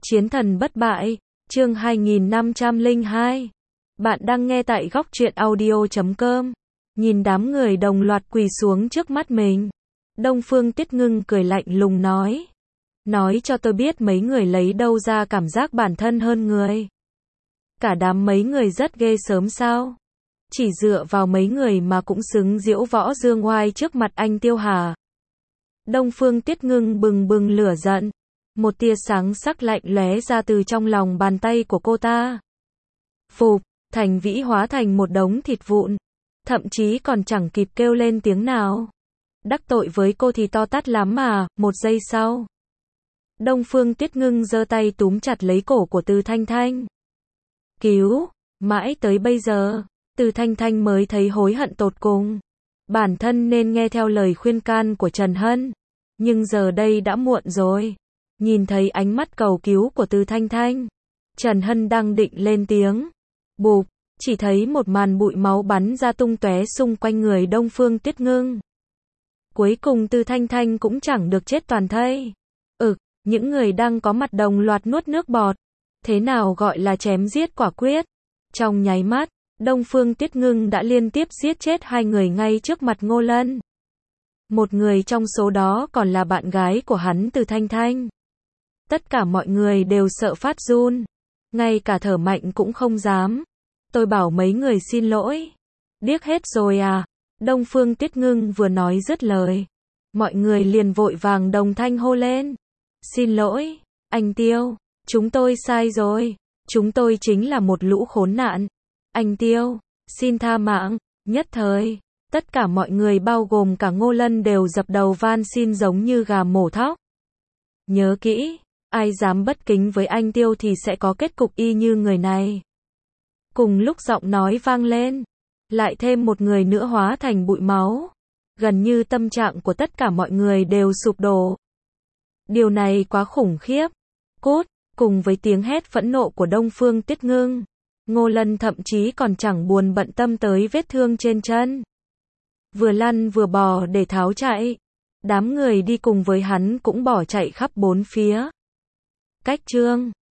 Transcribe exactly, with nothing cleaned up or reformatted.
Chiến thần bất bại, chương hai nghìn năm trăm lẻ hai. Bạn đang nghe tại góc truyện audio chấm com. Nhìn đám người đồng loạt quỳ xuống trước mắt mình. Đông Phương Tiết Ngưng cười lạnh lùng nói. Nói cho tôi biết mấy người lấy đâu ra cảm giác bản thân hơn người. Cả đám mấy người rất ghê sớm sao? Chỉ dựa vào mấy người mà cũng xứng diễu võ dương oai trước mặt anh Tiêu Hà. Đông Phương Tiết Ngưng bừng bừng lửa giận. Một tia sáng sắc lạnh lóe ra từ trong lòng bàn tay của cô ta. Phụp, Thành Vĩ hóa thành một đống thịt vụn. Thậm chí còn chẳng kịp kêu lên tiếng nào. Đắc tội với cô thì to tát lắm mà, một giây sau. Đông Phương Tiết Ngưng giơ tay túm chặt lấy cổ của Từ Thanh Thanh. Cứu, mãi tới bây giờ, Từ Thanh Thanh mới thấy hối hận tột cùng. Bản thân nên nghe theo lời khuyên can của Trần Hân. Nhưng giờ đây đã muộn rồi. Nhìn thấy ánh mắt cầu cứu của Từ Thanh Thanh, Trần Hân đang định lên tiếng. Bụp, chỉ thấy một màn bụi máu bắn ra tung tóe xung quanh người Đông Phương Tiết Ngưng. Cuối cùng Từ Thanh Thanh cũng chẳng được chết toàn thây. Ực, những người đang có mặt đồng loạt nuốt nước bọt. Thế nào gọi là chém giết quả quyết? Trong nháy mắt, Đông Phương Tiết Ngưng đã liên tiếp giết chết hai người ngay trước mặt Ngô Lân. Một người trong số đó còn là bạn gái của hắn Từ Thanh Thanh. Tất cả mọi người đều sợ phát run. Ngay cả thở mạnh cũng không dám. Tôi bảo mấy người xin lỗi. Điếc hết rồi à? Đông Phương Tiết Ngưng vừa nói dứt lời. Mọi người liền vội vàng đồng thanh hô lên. Xin lỗi, anh Tiêu. Chúng tôi sai rồi. Chúng tôi chính là một lũ khốn nạn. Anh Tiêu, xin tha mạng. Nhất thời, tất cả mọi người bao gồm cả Ngô Lân đều dập đầu van xin giống như gà mổ thóc. Nhớ kỹ. Ai dám bất kính với anh Tiêu thì sẽ có kết cục y như người này. Cùng lúc giọng nói vang lên, lại thêm một người nữa hóa thành bụi máu. Gần như tâm trạng của tất cả mọi người đều sụp đổ. Điều này quá khủng khiếp. Cút, cùng với tiếng hét phẫn nộ của Đông Phương Tiết Ngưng, Ngô Lân thậm chí còn chẳng buồn bận tâm tới vết thương trên chân. Vừa lăn vừa bò để tháo chạy. Đám người đi cùng với hắn cũng bỏ chạy khắp bốn phía. Cách chương